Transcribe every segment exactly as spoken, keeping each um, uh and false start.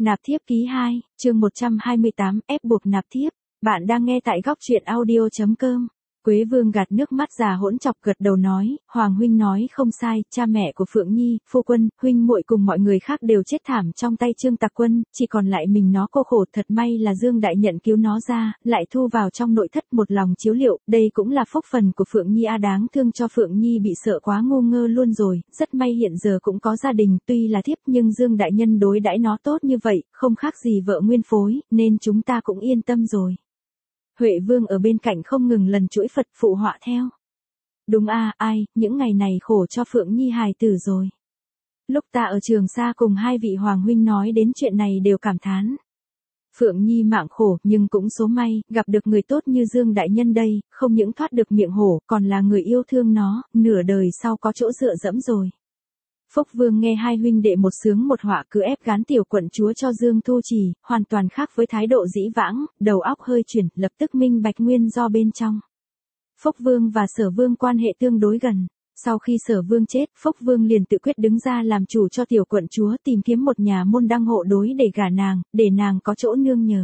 Nạp thiếp ký hai, chương một trăm hai mươi tám, ép buộc nạp thiếp. Bạn đang nghe tại góc truyện audio chấm com. Quế Vương gạt nước mắt già hỗn chọc gật đầu nói, Hoàng huynh nói không sai, cha mẹ của Phượng Nhi, phu quân, huynh muội cùng mọi người khác đều chết thảm trong tay Trương Tặc Quân, chỉ còn lại mình nó cô khổ. Thật may là Dương Đại Nhận cứu nó ra, lại thu vào trong nội thất một lòng chiếu liệu, đây cũng là phúc phần của Phượng Nhi a, đáng thương cho Phượng Nhi bị sợ quá ngu ngơ luôn rồi, rất may hiện giờ cũng có gia đình, tuy là thiếp nhưng Dương Đại Nhân đối đãi nó tốt như vậy, không khác gì vợ nguyên phối, nên chúng ta cũng yên tâm rồi. Huệ Vương ở bên cạnh không ngừng lần chuỗi Phật phụ họa theo. Đúng a, à, ai, những ngày này khổ cho Phượng Nhi hài tử rồi. Lúc ta ở Trường Sa cùng hai vị hoàng huynh nói đến chuyện này đều cảm thán. Phượng Nhi mạng khổ nhưng cũng số may, gặp được người tốt như Dương Đại Nhân đây, không những thoát được miệng hổ, còn là người yêu thương nó, nửa đời sau có chỗ dựa dẫm rồi. Phúc Vương nghe hai huynh đệ một sướng một họa cứ ép gán tiểu quận chúa cho Dương Thu Trì, hoàn toàn khác với thái độ dĩ vãng, đầu óc hơi chuyển, lập tức minh bạch nguyên do bên trong. Phúc Vương và Sở Vương quan hệ tương đối gần. Sau khi Sở Vương chết, Phúc Vương liền tự quyết đứng ra làm chủ cho tiểu quận chúa, tìm kiếm một nhà môn đăng hộ đối để gả nàng, để nàng có chỗ nương nhờ.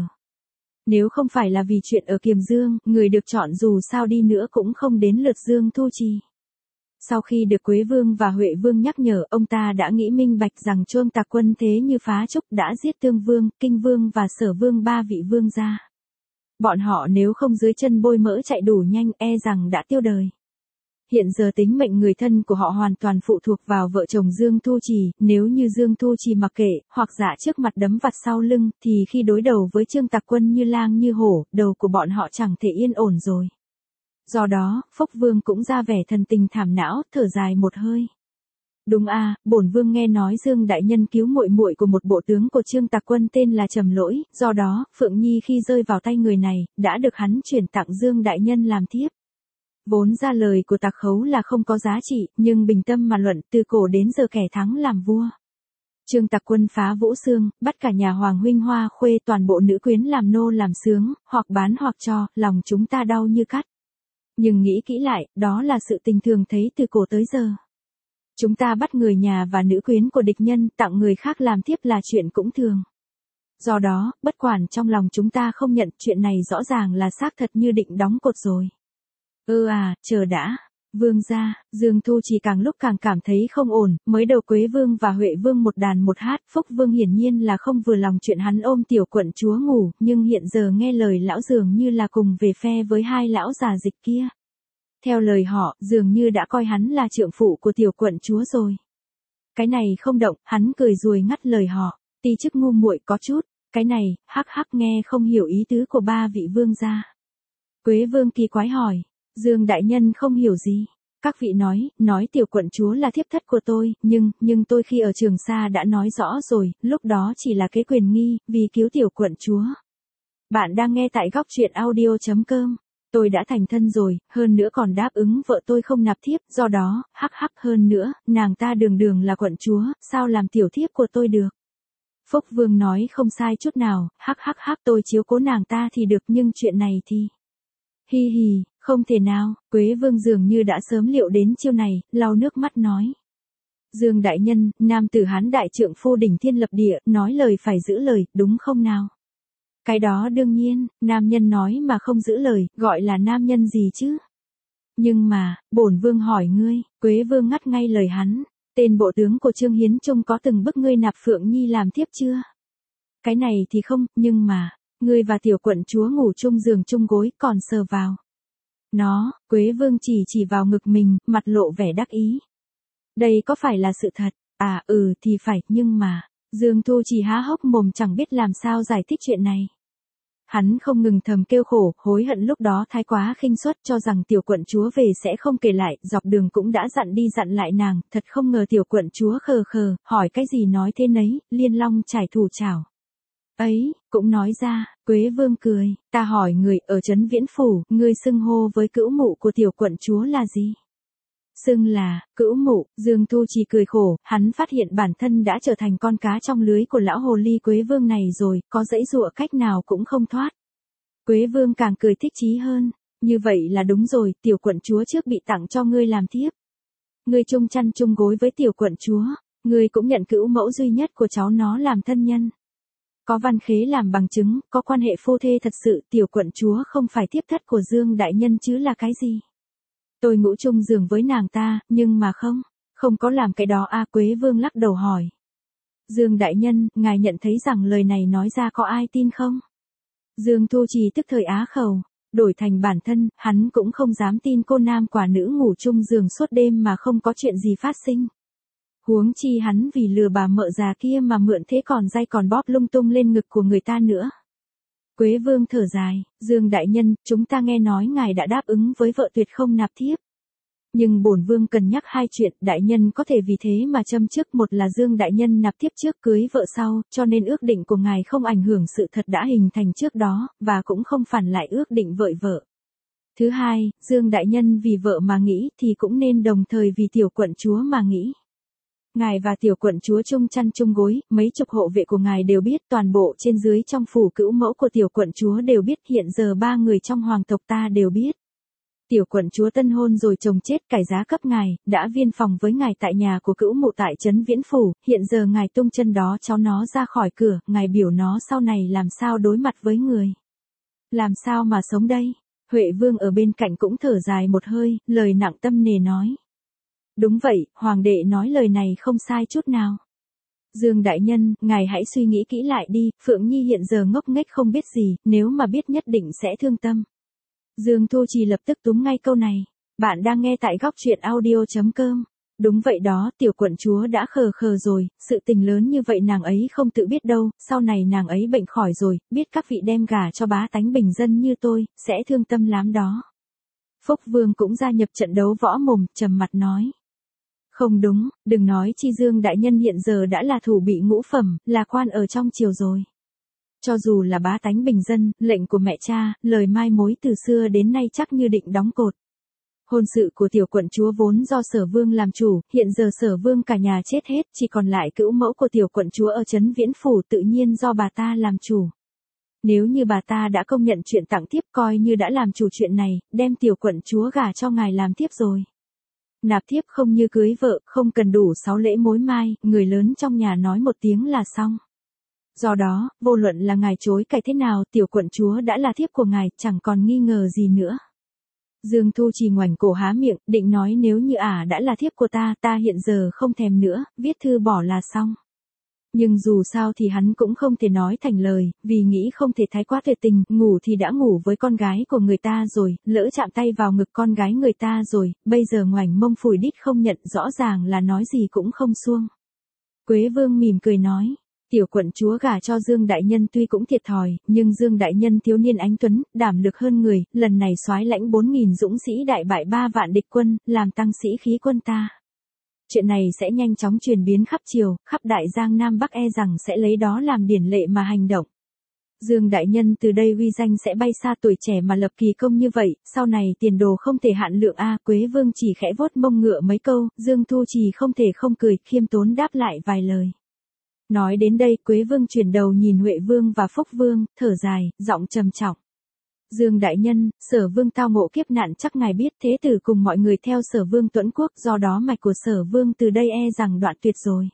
Nếu không phải là vì chuyện ở Kiềm Dương, người được chọn dù sao đi nữa cũng không đến lượt Dương Thu Trì. Sau khi được Quế Vương và Huệ Vương nhắc nhở, ông ta đã nghĩ minh bạch rằng Trương Tặc Quân thế như phá trúc đã giết Tương Vương, Kinh Vương và Sở Vương ba vị vương gia. Bọn họ nếu không dưới chân bôi mỡ chạy đủ nhanh e rằng đã tiêu đời. Hiện giờ tính mệnh người thân của họ hoàn toàn phụ thuộc vào vợ chồng Dương Thu Trì, nếu như Dương Thu Trì mặc kệ, hoặc giả trước mặt đấm vặt sau lưng, thì khi đối đầu với Trương Tặc Quân như lang như hổ, đầu của bọn họ chẳng thể yên ổn rồi. Do đó, Phúc Vương cũng ra vẻ thần tình thảm não, thở dài một hơi. Đúng a, à, bổn vương nghe nói Dương Đại Nhân cứu muội muội của một bộ tướng của Trương Tặc Quân tên là Trầm Lỗi, do đó, Phượng Nhi khi rơi vào tay người này, đã được hắn chuyển tặng Dương Đại Nhân làm thiếp. Vốn ra lời của Tặc Khấu là không có giá trị, nhưng bình tâm mà luận, từ cổ đến giờ kẻ thắng làm vua. Trương Tặc Quân phá Vũ Xương, bắt cả nhà Hoàng huynh Hoa Khuê toàn bộ nữ quyến làm nô làm sướng, hoặc bán hoặc cho, lòng chúng ta đau như cắt. Nhưng nghĩ kỹ lại, đó là sự tình thường thấy từ cổ tới giờ. Chúng ta bắt người nhà và nữ quyến của địch nhân tặng người khác làm thiếp là chuyện cũng thường. Do đó, bất quản trong lòng chúng ta không nhận, chuyện này rõ ràng là xác thật như định đóng cột rồi. Ơ à, chờ đã. Vương gia, Dương Thu Trì càng lúc càng cảm thấy không ổn, mới đầu Quế Vương và Huệ Vương một đàn một hát, Phúc Vương hiển nhiên là không vừa lòng chuyện hắn ôm tiểu quận chúa ngủ, nhưng hiện giờ nghe lời lão dường như là cùng về phe với hai lão già dịch kia. Theo lời họ, dường như đã coi hắn là trượng phụ của tiểu quận chúa rồi. Cái này không động, hắn cười ruồi ngắt lời họ, ti chức ngu muội có chút, cái này, hắc hắc nghe không hiểu ý tứ của ba vị vương gia. Quế Vương kỳ quái hỏi. Dương Đại Nhân không hiểu gì. Các vị nói, nói tiểu quận chúa là thiếp thất của tôi, nhưng, nhưng tôi khi ở Trường Sa đã nói rõ rồi, lúc đó chỉ là cái quyền nghi, vì cứu tiểu quận chúa. Bạn đang nghe tại góc truyện audio chấm com. Tôi đã thành thân rồi, hơn nữa còn đáp ứng vợ tôi không nạp thiếp, do đó, hắc hắc hơn nữa, nàng ta đường đường là quận chúa, sao làm tiểu thiếp của tôi được. Phúc Vương nói không sai chút nào, hắc hắc hắc tôi chiếu cố nàng ta thì được nhưng chuyện này thì... Hi hi. Không thể nào, Quế Vương dường như đã sớm liệu đến chiêu này, lau nước mắt nói. Dương Đại Nhân, nam tử Hán đại trượng phu đỉnh thiên lập địa, nói lời phải giữ lời, đúng không nào? Cái đó đương nhiên, nam nhân nói mà không giữ lời, gọi là nam nhân gì chứ? Nhưng mà, bổn vương hỏi ngươi, Quế Vương ngắt ngay lời hắn, tên bộ tướng của Trương Hiến Trung có từng bức ngươi nạp Phượng Nhi làm thiếp chưa? Cái này thì không, nhưng mà, ngươi và tiểu quận chúa ngủ chung giường chung gối, còn sờ vào. Nó, Quế Vương chỉ chỉ vào ngực mình, mặt lộ vẻ đắc ý. Đây có phải là sự thật? À ừ thì phải, nhưng mà, Dương Thu Trì há hốc mồm chẳng biết làm sao giải thích chuyện này. Hắn không ngừng thầm kêu khổ, hối hận lúc đó thái quá khinh suất cho rằng tiểu quận chúa về sẽ không kể lại, dọc đường cũng đã dặn đi dặn lại nàng, thật không ngờ tiểu quận chúa khờ khờ, hỏi cái gì nói thế nấy, liên long trải thủ chảo. Ấy, cũng nói ra, Quế Vương cười, ta hỏi người ở trấn Viễn Phủ, ngươi xưng hô với cữu mụ của tiểu quận chúa là gì? Xưng là, cữu mụ, Dương Thu Trì cười khổ, hắn phát hiện bản thân đã trở thành con cá trong lưới của lão hồ ly Quế Vương này rồi, có dãy dụa cách nào cũng không thoát. Quế Vương càng cười thích chí hơn, như vậy là đúng rồi, tiểu quận chúa trước bị tặng cho ngươi làm thiếp. Ngươi chung chăn chung gối với tiểu quận chúa, ngươi cũng nhận cữu mẫu duy nhất của cháu nó làm thân nhân. Có văn khế làm bằng chứng, có quan hệ phu thê thật sự, tiểu quận chúa không phải thiếp thất của Dương đại nhân chứ là cái gì. Tôi ngủ chung giường với nàng ta, nhưng mà không, không có làm cái đó a. Quế Vương lắc đầu hỏi. Dương đại nhân, ngài nhận thấy rằng lời này nói ra có ai tin không? Dương Thu Trì tức thời á khẩu, đổi thành bản thân, hắn cũng không dám tin cô nam quả nữ ngủ chung giường suốt đêm mà không có chuyện gì phát sinh. Huống chi hắn vì lừa bà mợ già kia mà mượn thế còn dây còn bóp lung tung lên ngực của người ta nữa. Quế Vương thở dài, Dương đại nhân, chúng ta nghe nói ngài đã đáp ứng với vợ tuyệt không nạp thiếp. Nhưng bổn vương cần nhắc hai chuyện, đại nhân có thể vì thế mà châm trước, một là Dương đại nhân nạp thiếp trước cưới vợ sau, cho nên ước định của ngài không ảnh hưởng sự thật đã hình thành trước đó, và cũng không phản lại ước định vợ vợ. Thứ hai, Dương đại nhân vì vợ mà nghĩ thì cũng nên đồng thời vì tiểu quận chúa mà nghĩ. Ngài và tiểu quận chúa chung chăn chung gối, mấy chục hộ vệ của ngài đều biết, toàn bộ trên dưới trong phủ cữu mẫu của tiểu quận chúa đều biết, hiện giờ ba người trong hoàng tộc ta đều biết. Tiểu quận chúa tân hôn rồi chồng chết cải giá cấp ngài, đã viên phòng với ngài tại nhà của cữu mụ tại trấn Viễn Phủ, hiện giờ ngài tung chân đó cháu nó ra khỏi cửa, ngài biểu nó sau này làm sao đối mặt với người. Làm sao mà sống đây? Huệ Vương ở bên cạnh cũng thở dài một hơi, lời nặng tâm nề nói. Đúng vậy, hoàng đệ nói lời này không sai chút nào. Dương đại nhân, ngài hãy suy nghĩ kỹ lại đi, Phượng Nhi hiện giờ ngốc nghếch không biết gì, nếu mà biết nhất định sẽ thương tâm. Dương Thu Trì lập tức túm ngay câu này. Bạn đang nghe tại góc truyện audio chấm com. Đúng vậy đó, tiểu quận chúa đã khờ khờ rồi, sự tình lớn như vậy nàng ấy không tự biết đâu, sau này nàng ấy bệnh khỏi rồi, biết các vị đem gả cho bá tánh bình dân như tôi, sẽ thương tâm lắm đó. Phúc Vương cũng gia nhập trận đấu võ mồm, trầm mặt nói. Không đúng, đừng nói chi Dương đại nhân hiện giờ đã là thủ bị ngũ phẩm, là quan ở trong triều rồi. Cho dù là bá tánh bình dân, lệnh của mẹ cha, lời mai mối từ xưa đến nay chắc như định đóng cột. Hôn sự của tiểu quận chúa vốn do Sở Vương làm chủ, hiện giờ Sở Vương cả nhà chết hết, chỉ còn lại cữu mẫu của tiểu quận chúa ở trấn Viễn Phủ, tự nhiên do bà ta làm chủ. Nếu như bà ta đã công nhận chuyện tặng thiếp, coi như đã làm chủ chuyện này, đem tiểu quận chúa gả cho ngài làm thiếp rồi. Nạp thiếp không như cưới vợ, không cần đủ sáu lễ mối mai, người lớn trong nhà nói một tiếng là xong. Do đó, vô luận là ngài chối cãi thế nào, tiểu quận chúa đã là thiếp của ngài, chẳng còn nghi ngờ gì nữa. Dương Thu Trì ngoảnh cổ há miệng, định nói nếu như ả đã là thiếp của ta, ta hiện giờ không thèm nữa, viết thư bỏ là xong. Nhưng dù sao thì hắn cũng không thể nói thành lời, vì nghĩ không thể thái quá tuyệt tình, ngủ thì đã ngủ với con gái của người ta rồi, lỡ chạm tay vào ngực con gái người ta rồi, bây giờ ngoảnh mông phủi đít không nhận, rõ ràng là nói gì cũng không xuông. Quế Vương mỉm cười nói. Tiểu quận chúa gả cho Dương đại nhân tuy cũng thiệt thòi, nhưng Dương đại nhân thiếu niên anh tuấn, đảm lực hơn người, lần này soái lãnh bốn nghìn dũng sĩ đại bại ba vạn địch quân, làm tăng sĩ khí quân ta. Chuyện này sẽ nhanh chóng truyền biến khắp triều, khắp đại giang Nam Bắc e rằng sẽ lấy đó làm điển lệ mà hành động. Dương đại nhân từ đây uy danh sẽ bay xa, tuổi trẻ mà lập kỳ công như vậy, sau này tiền đồ không thể hạn lượng a. Quế Vương chỉ khẽ vuốt mông ngựa mấy câu, Dương Thu Trì không thể không cười, khiêm tốn đáp lại vài lời. Nói đến đây, Quế Vương chuyển đầu nhìn Huệ Vương và Phúc Vương, thở dài, giọng trầm trọng. Dương đại nhân, Sở Vương tao ngộ kiếp nạn chắc ngài biết, thế tử cùng mọi người theo Sở Vương Tuẫn Quốc, do đó mạch của Sở Vương từ đây e rằng đoạn tuyệt rồi.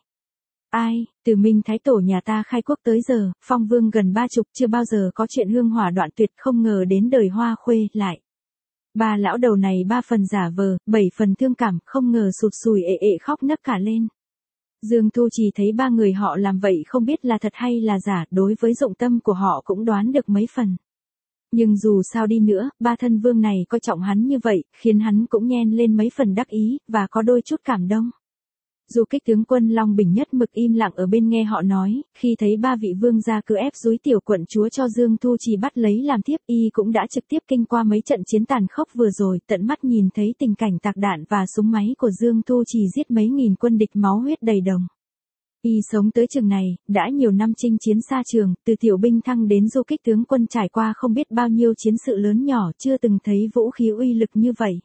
Ai, từ Minh Thái Tổ nhà ta khai quốc tới giờ, phong vương gần ba chục, chưa bao giờ có chuyện hương hỏa đoạn tuyệt, không ngờ đến đời Hoa Khuê lại. Ba lão đầu này ba phần giả vờ, bảy phần thương cảm, không ngờ sụt sùi ệ ệ khóc nấc cả lên. Dương Thu Trì thấy ba người họ làm vậy không biết là thật hay là giả, đối với dụng tâm của họ cũng đoán được mấy phần. Nhưng dù sao đi nữa, ba thân vương này coi trọng hắn như vậy, khiến hắn cũng nhen lên mấy phần đắc ý, và có đôi chút cảm động. Dù kích tướng quân Long Bình nhất mực im lặng ở bên nghe họ nói, khi thấy ba vị vương gia cứ ép dúi tiểu quận chúa cho Dương Thu Trì bắt lấy làm thiếp, y cũng đã trực tiếp kinh qua mấy trận chiến tàn khốc vừa rồi, tận mắt nhìn thấy tình cảnh tạc đạn và súng máy của Dương Thu Trì giết mấy nghìn quân địch máu huyết đầy đồng. Y sống tới chừng này, đã nhiều năm chinh chiến xa trường, từ tiểu binh thăng đến du kích tướng quân trải qua không biết bao nhiêu chiến sự lớn nhỏ, chưa từng thấy vũ khí uy lực như vậy.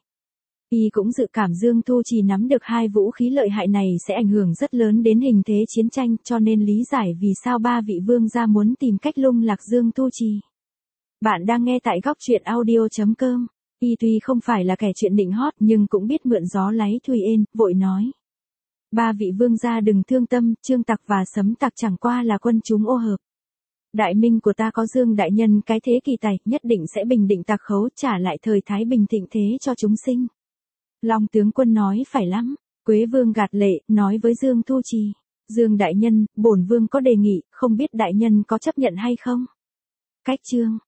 Y cũng dự cảm Dương Thu Trì nắm được hai vũ khí lợi hại này sẽ ảnh hưởng rất lớn đến hình thế chiến tranh, cho nên lý giải vì sao ba vị vương gia muốn tìm cách lung lạc Dương Thu Trì. Bạn đang nghe tại góc truyện audio chấm com. Y tuy không phải là kẻ chuyện nịnh hót nhưng cũng biết mượn gió láy thui ên, vội nói. Ba vị vương gia đừng thương tâm, Trương Tặc và Sấm Tặc chẳng qua là quân chúng ô hợp. Đại minh của ta có Dương đại nhân cái thế kỳ tài, nhất định sẽ bình định tặc khấu, trả lại thời thái bình thịnh thế cho chúng sinh. Long tướng quân nói phải lắm. Quế vương gạt lệ, nói với Dương Thu Trì. Dương đại nhân, bổn vương có đề nghị, không biết đại nhân có chấp nhận hay không? Cách chương